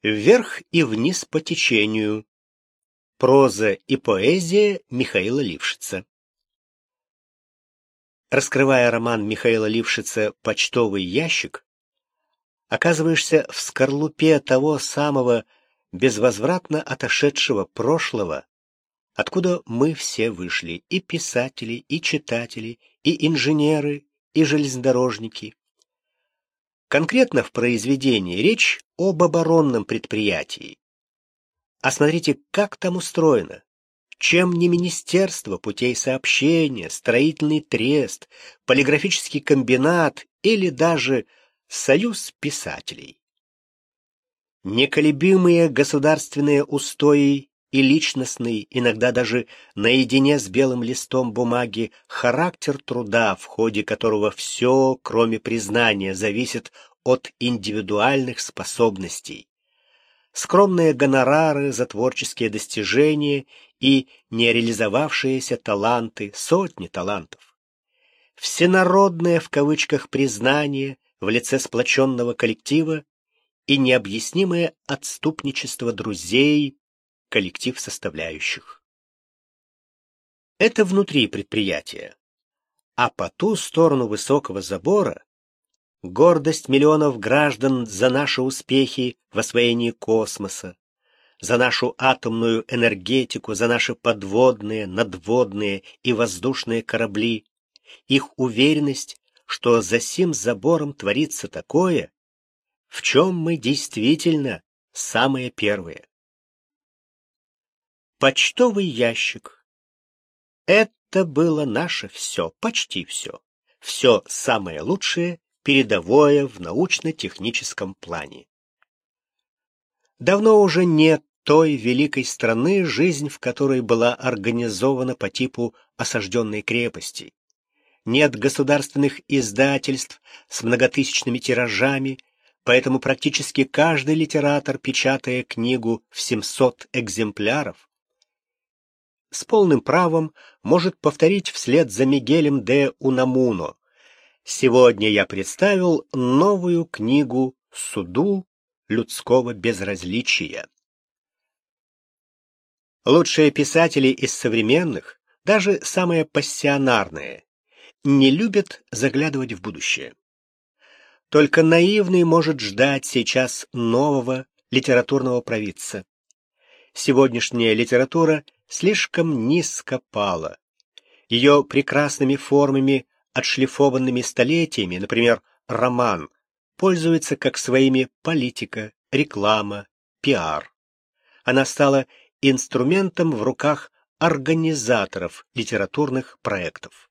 Вверх и вниз по течению. Проза и поэзия Михаила Лившица. Раскрывая роман Михаила Лившица «Почтовый ящик», оказываешься в скорлупе того самого безвозвратно отошедшего прошлого, откуда мы все вышли, и писатели, и читатели, и инженеры, и железнодорожники. Конкретно в произведении речь об оборонном предприятии. А смотрите, как там устроено. Чем не Министерство путей сообщения, строительный трест, полиграфический комбинат или даже Союз писателей. Неколебимые государственные устои и личностный, иногда даже наедине с белым листом бумаги, характер труда, в ходе которого все, кроме признания, зависит от индивидуальных способностей. Скромные гонорары за творческие достижения и нереализовавшиеся таланты, сотни талантов. Всенародное в кавычках признание в лице сплоченного коллектива и необъяснимое отступничество друзей, коллектив составляющих. Это внутри предприятия. А по ту сторону высокого забора гордость миллионов граждан за наши успехи в освоении космоса, за нашу атомную энергетику, за наши подводные, надводные и воздушные корабли, их уверенность, что за сим забором творится такое, в чем мы действительно самые первые. Почтовый ящик. Это было наше все, почти все. Все самое лучшее, передовое в научно-техническом плане. Давно уже нет той великой страны, жизнь в которой была организована по типу осажденной крепости. Нет государственных издательств с многотысячными тиражами, поэтому практически каждый литератор, печатая книгу в 700 экземпляров, с полным правом может повторить вслед за Мигелем де Унамуно: «Сегодня я представил новую книгу суду людского безразличия». Лучшие писатели из современных, даже самые пассионарные, не любят заглядывать в будущее. Только наивный может ждать сейчас нового литературного провидца. Сегодняшняя литература слишком низко пала. Ее прекрасными формами, отшлифованными столетиями, например, роман, пользуется как своими политика, реклама, пиар. Она стала инструментом в руках организаторов литературных проектов.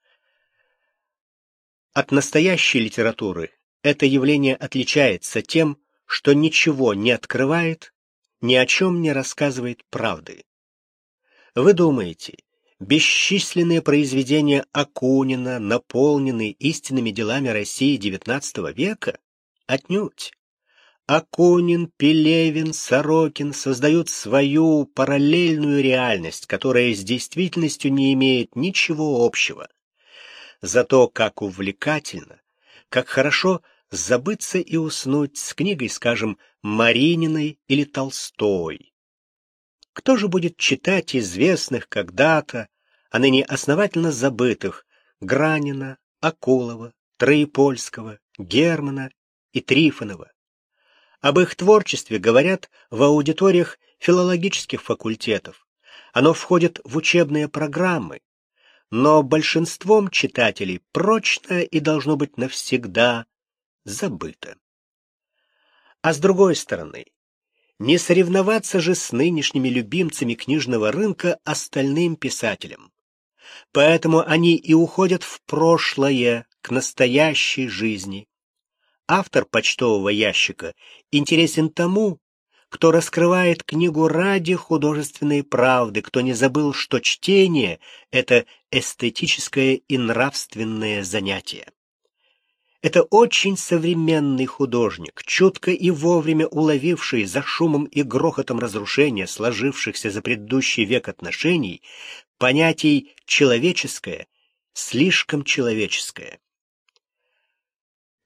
От настоящей литературы это явление отличается тем, что ничего не открывает, ни о чем не рассказывает правды. Вы думаете, бесчисленные произведения Акунина наполнены истинными делами России XIX века? Отнюдь. Акунин, Пелевин, Сорокин создают свою параллельную реальность, которая с действительностью не имеет ничего общего. Зато как увлекательно, как хорошо забыться и уснуть с книгой, скажем, Марининой или Толстой. Кто же будет читать известных когда-то, а ныне основательно забытых Гранина, Акулова, Троепольского, Германа и Трифонова? Об их творчестве говорят в аудиториях филологических факультетов. Оно входит в учебные программы, но большинством читателей прочно и должно быть навсегда забыто. А с другой стороны, не соревноваться же с нынешними любимцами книжного рынка остальным писателям. Поэтому они и уходят в прошлое, к настоящей жизни. Автор почтового ящика интересен тому, кто раскрывает книгу ради художественной правды, кто не забыл, что чтение — это эстетическое и нравственное занятие. Это очень современный художник, чутко и вовремя уловивший за шумом и грохотом разрушения сложившихся за предыдущий век отношений понятий «человеческое», «слишком человеческое».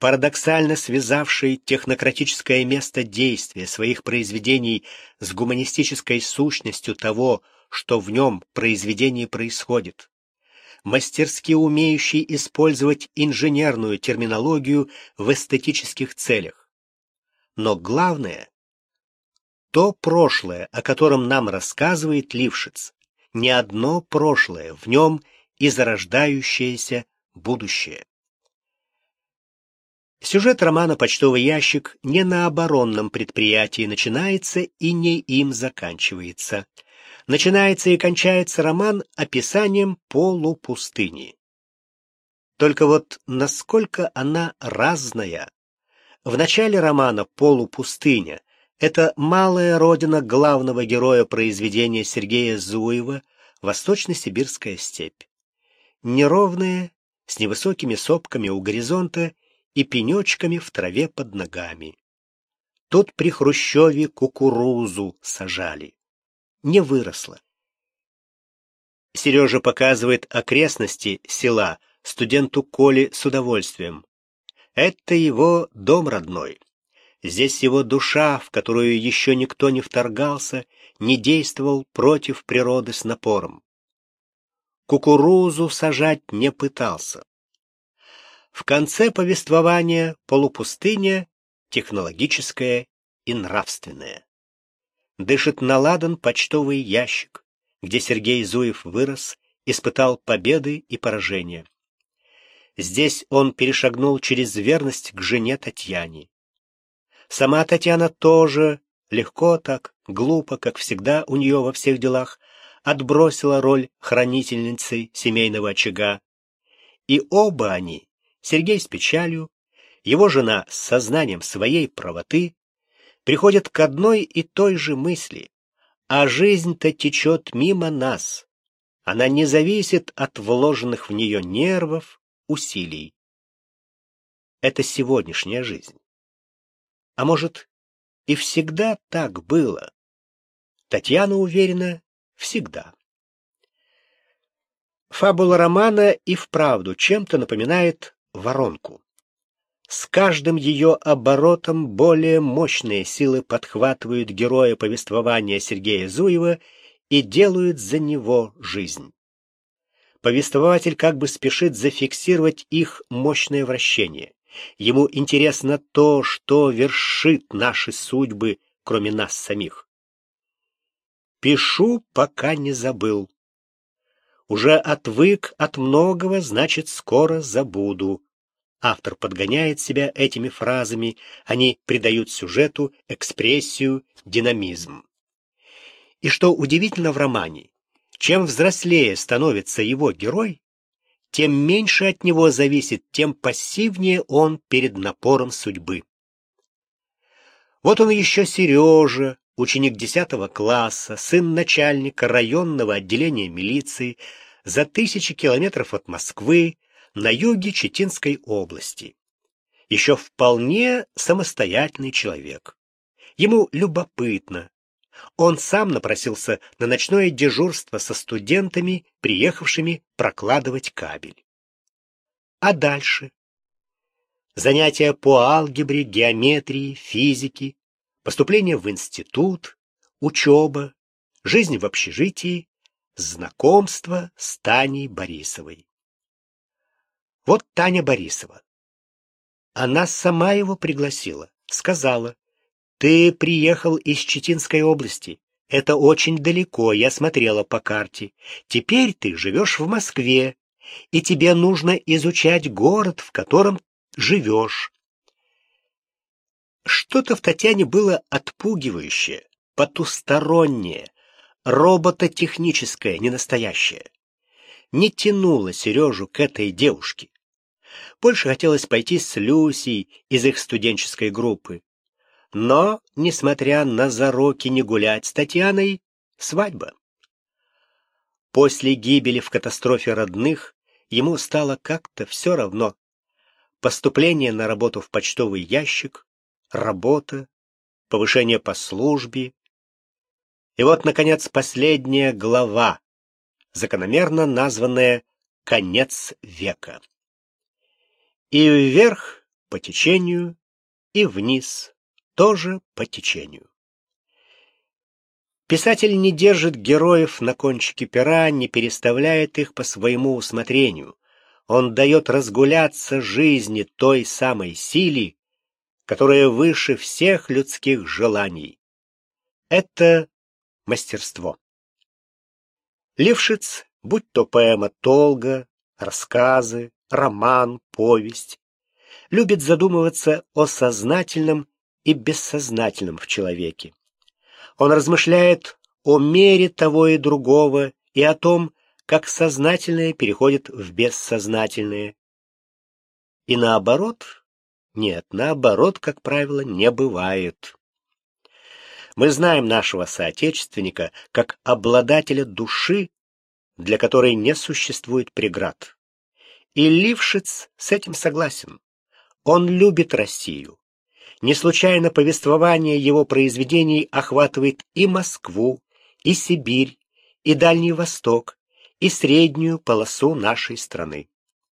парадоксально связавший технократическое место действия своих произведений с гуманистической сущностью того, что в нем произведении происходит, мастерски умеющий использовать инженерную терминологию в эстетических целях. Но главное, то прошлое, о котором нам рассказывает Лившиц, не одно прошлое, в нем и зарождающееся будущее. Сюжет романа «Почтовый ящик» не на оборонном предприятии начинается и не им заканчивается. Начинается и кончается роман описанием полупустыни. Только вот насколько она разная. В начале романа «Полупустыня» — это малая родина главного героя произведения Сергея Зуева «Восточно-сибирская степь». Неровная, с невысокими сопками у горизонта и пенечками в траве под ногами. Тут при Хрущеве кукурузу сажали. Не выросла. Сережа показывает окрестности села студенту Коле с удовольствием. Это его дом родной. Здесь его душа, в которую еще никто не вторгался, не действовал против природы с напором. Кукурузу сажать не пытался. В конце повествования полупустыня технологическая и нравственная. Дышит на ладан почтовый ящик, где Сергей Зуев вырос, испытал победы и поражения. Здесь он перешагнул через верность к жене Татьяне. Сама Татьяна тоже легко так, глупо, как всегда у нее во всех делах, отбросила роль хранительницы семейного очага. И оба они, Сергей с печалью, его жена с сознанием своей правоты, приходят к одной и той же мысли: а жизнь-то течет мимо нас. Она не зависит от вложенных в нее нервов, усилий. Это сегодняшняя жизнь. А может, и всегда так было? Татьяна уверена, всегда. Фабула романа и вправду чем-то напоминает воронку. С каждым ее оборотом более мощные силы подхватывают героя повествования Сергея Зуева и делают за него жизнь. Повествователь как бы спешит зафиксировать их мощное вращение. Ему интересно то, что вершит наши судьбы, кроме нас самих. Пишу, пока не забыл. Уже отвык от многого, значит, скоро забуду. Автор подгоняет себя этими фразами, они придают сюжету экспрессию, динамизм. И что удивительно в романе, чем взрослее становится его герой, тем меньше от него зависит, тем пассивнее он перед напором судьбы. Вот он еще Сережа, ученик 10 класса, сын начальника районного отделения милиции, за 1000 километров от Москвы, на юге Читинской области. Еще вполне самостоятельный человек. Ему любопытно. Он сам напросился на ночное дежурство со студентами, приехавшими прокладывать кабель. А дальше? Занятия по алгебре, геометрии, физике, поступление в институт, учеба, жизнь в общежитии, знакомство с Таней Борисовой. Вот Таня Борисова. Она сама его пригласила, сказала: «Ты приехал из Читинской области. Это очень далеко, я смотрела по карте. Теперь ты живешь в Москве, и тебе нужно изучать город, в котором живешь». Что-то в Татьяне было отпугивающее, потустороннее, робототехническое, ненастоящее. Не тянуло Сережу к этой девушке. Больше хотелось пойти с Люсей из их студенческой группы. Но, несмотря на зароки не гулять с Татьяной, свадьба. После гибели в катастрофе родных ему стало как-то все равно. Поступление на работу в почтовый ящик, работа, повышение по службе. И вот, наконец, последняя глава, закономерно названная «Конец века». И вверх по течению, и вниз тоже по течению. Писатель не держит героев на кончике пера, не переставляет их по своему усмотрению. Он дает разгуляться жизни той самой силе, которая выше всех людских желаний. Это мастерство. Лившиц, будь то поэма Толга, рассказы, роман, повесть, любит задумываться о сознательном и бессознательном в человеке. Он размышляет о мере того и другого и о том, как сознательное переходит в бессознательное. И наоборот? Нет, наоборот, как правило, не бывает. Мы знаем нашего соотечественника как обладателя души, для которой не существует преград. И Лившиц с этим согласен. Он любит Россию. Не случайно повествование его произведений охватывает и Москву, и Сибирь, и Дальний Восток, и среднюю полосу нашей страны.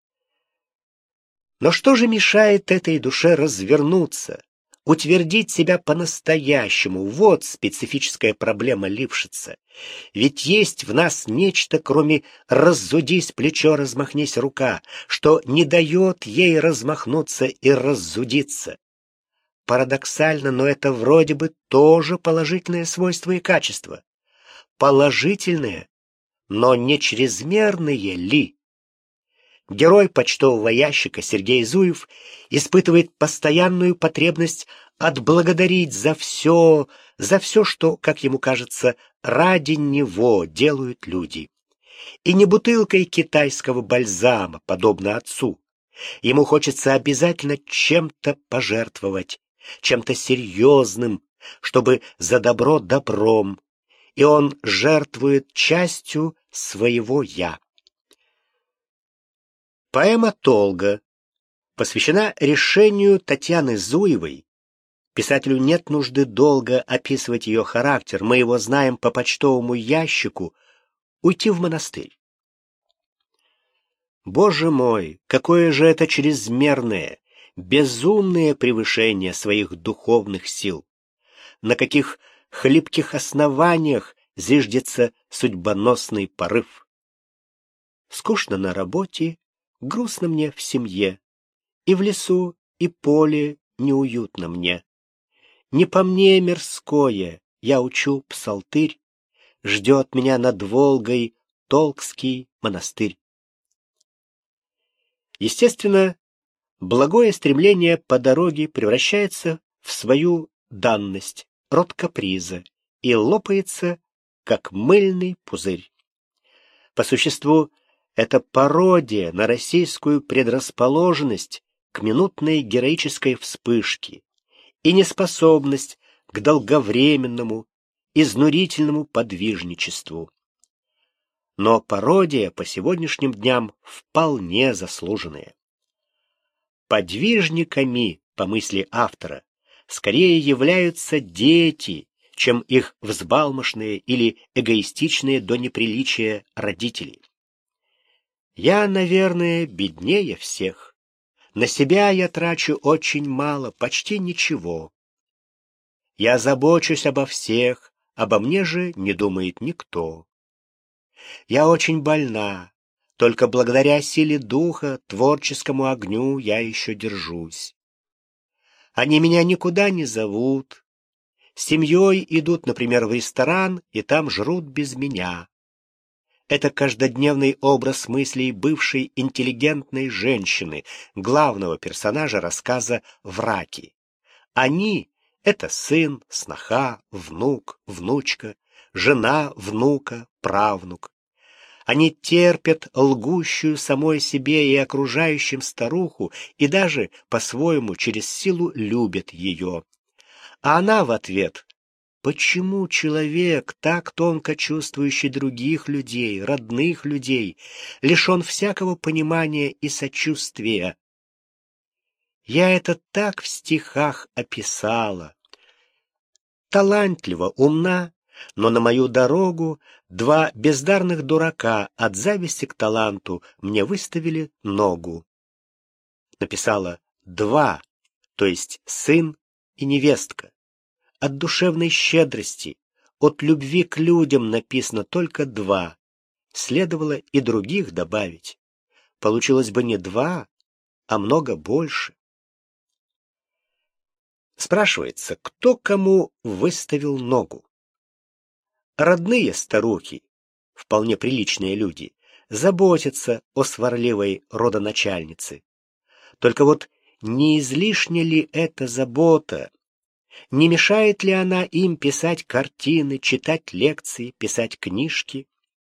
Но что же мешает этой душе развернуться, утвердить себя по-настоящему? Вот специфическая проблема Лившица. Ведь есть в нас нечто, кроме «раззудись плечо, размахнись рука», что не дает ей размахнуться и раззудиться. Парадоксально, но это вроде бы тоже положительное свойство и качество. Положительное, но не чрезмерные ли? Герой почтового ящика Сергей Зуев испытывает постоянную потребность отблагодарить за все, что, как ему кажется, ради него делают люди. И не бутылкой китайского бальзама, подобно отцу. Ему хочется обязательно чем-то пожертвовать, чем-то серьезным, чтобы за добро добром, и он жертвует частью своего «я». Поэма «Толга» посвящена решению Татьяны Зуевой. Писателю нет нужды долго описывать ее характер, мы его знаем по почтовому ящику, уйти в монастырь. Боже мой, какое же это чрезмерное, безумное превышение своих духовных сил! На каких хлипких основаниях зиждется судьбоносный порыв! Скучно на работе, грустно мне в семье, и в лесу, и поле неуютно мне. Не по мне мирское, я учу псалтырь, ждет меня над Волгой Толкский монастырь. Естественно, благое стремление по дороге превращается в свою данность, род каприза, и лопается, как мыльный пузырь. По существу, это пародия на российскую предрасположенность к минутной героической вспышке и неспособность к долговременному, изнурительному подвижничеству. Но пародия по сегодняшним дням вполне заслуженная. Подвижниками, по мысли автора, скорее являются дети, чем их взбалмошные или эгоистичные до неприличия родители. Я, наверное, беднее всех. На себя я трачу очень мало, почти ничего. Я забочусь обо всех, обо мне же не думает никто. Я очень больна, только благодаря силе духа, творческому огню я еще держусь. Они меня никуда не зовут. С семьей идут, например, в ресторан, и там жрут без меня. Это каждодневный образ мыслей бывшей интеллигентной женщины, главного персонажа рассказа «Враки». Они — это сын, сноха, внук, внучка, жена, внука, правнук. Они терпят лгущую самой себе и окружающим старуху и даже, по-своему, через силу любят ее. А она в ответ: почему человек, так тонко чувствующий других людей, родных людей, лишен всякого понимания и сочувствия? Я это так в стихах описала. Талантливо, умна, но на мою дорогу два бездарных дурака от зависти к таланту мне выставили ногу. Написала два то есть сын и невестка. От душевной щедрости, от любви к людям написано только 2. Следовало и других добавить. Получилось бы не 2, а много больше. Спрашивается, кто кому выставил ногу? Родные старухи, вполне приличные люди, заботятся о сварливой родоначальнице. Только вот не излишне ли эта забота? Не мешает ли она им писать картины, читать лекции, писать книжки?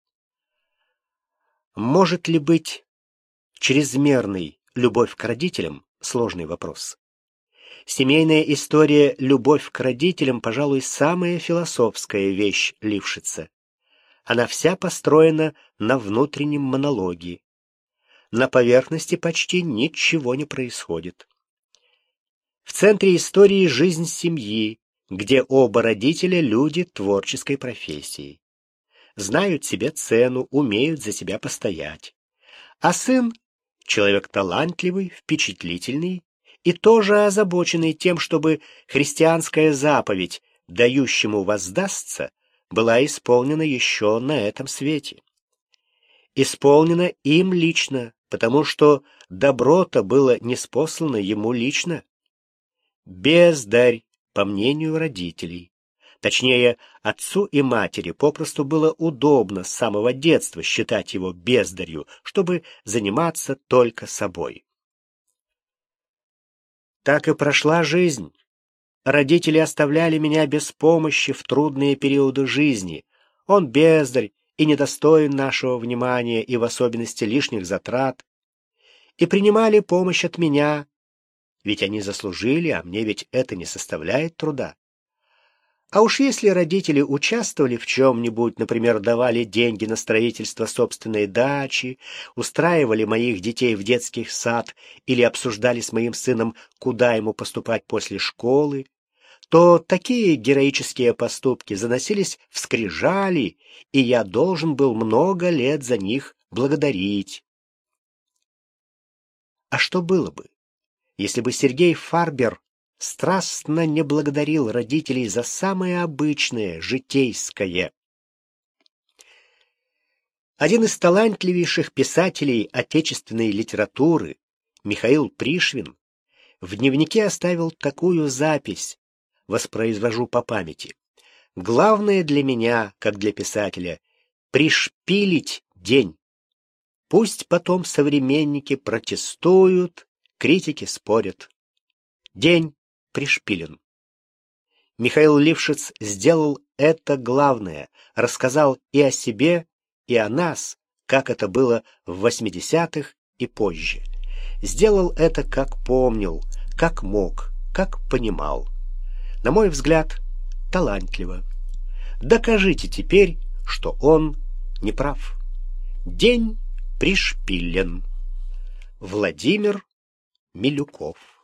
Может ли быть чрезмерной любовь к родителям? Сложный вопрос. Семейная история «Любовь к родителям», пожалуй, самая философская вещь Лившица. Она вся построена на внутреннем монологе. На поверхности почти ничего не происходит. В центре истории жизнь семьи, где оба родителя — люди творческой профессии. Знают себе цену, умеют за себя постоять. А сын — человек талантливый, впечатлительный и тоже озабоченный тем, чтобы христианская заповедь «дающему воздастся» была исполнена еще на этом свете. Исполнена им лично, потому что добро-то было ниспослано ему лично. Бездарь, по мнению родителей. Точнее, отцу и матери попросту было удобно с самого детства считать его бездарью, чтобы заниматься только собой. Так и прошла жизнь. Родители оставляли меня без помощи в трудные периоды жизни. Он бездарь и недостоин нашего внимания и в особенности лишних затрат. И принимали помощь от меня, ведь они заслужили, а мне ведь это не составляет труда. А уж если родители участвовали в чем-нибудь, например, давали деньги на строительство собственной дачи, устраивали моих детей в детский сад или обсуждали с моим сыном, куда ему поступать после школы, то такие героические поступки заносились в скрижали, и я должен был много лет за них благодарить. А что было бы, если бы Сергей Фарбер страстно не благодарил родителей за самое обычное, житейское? Один из талантливейших писателей отечественной литературы, Михаил Пришвин, в дневнике оставил такую запись, воспроизвожу по памяти. «Главное для меня, как для писателя, пришпилить день. Пусть потом современники протестуют, критики спорят. День пришпилен». Михаил Лившиц сделал это главное, рассказал и о себе, и о нас, как это было в 80-х и позже. Сделал это, как помнил, как мог, как понимал. На мой взгляд, талантливо. Докажите теперь, что он не прав. День пришпилен. Владимир Милюков.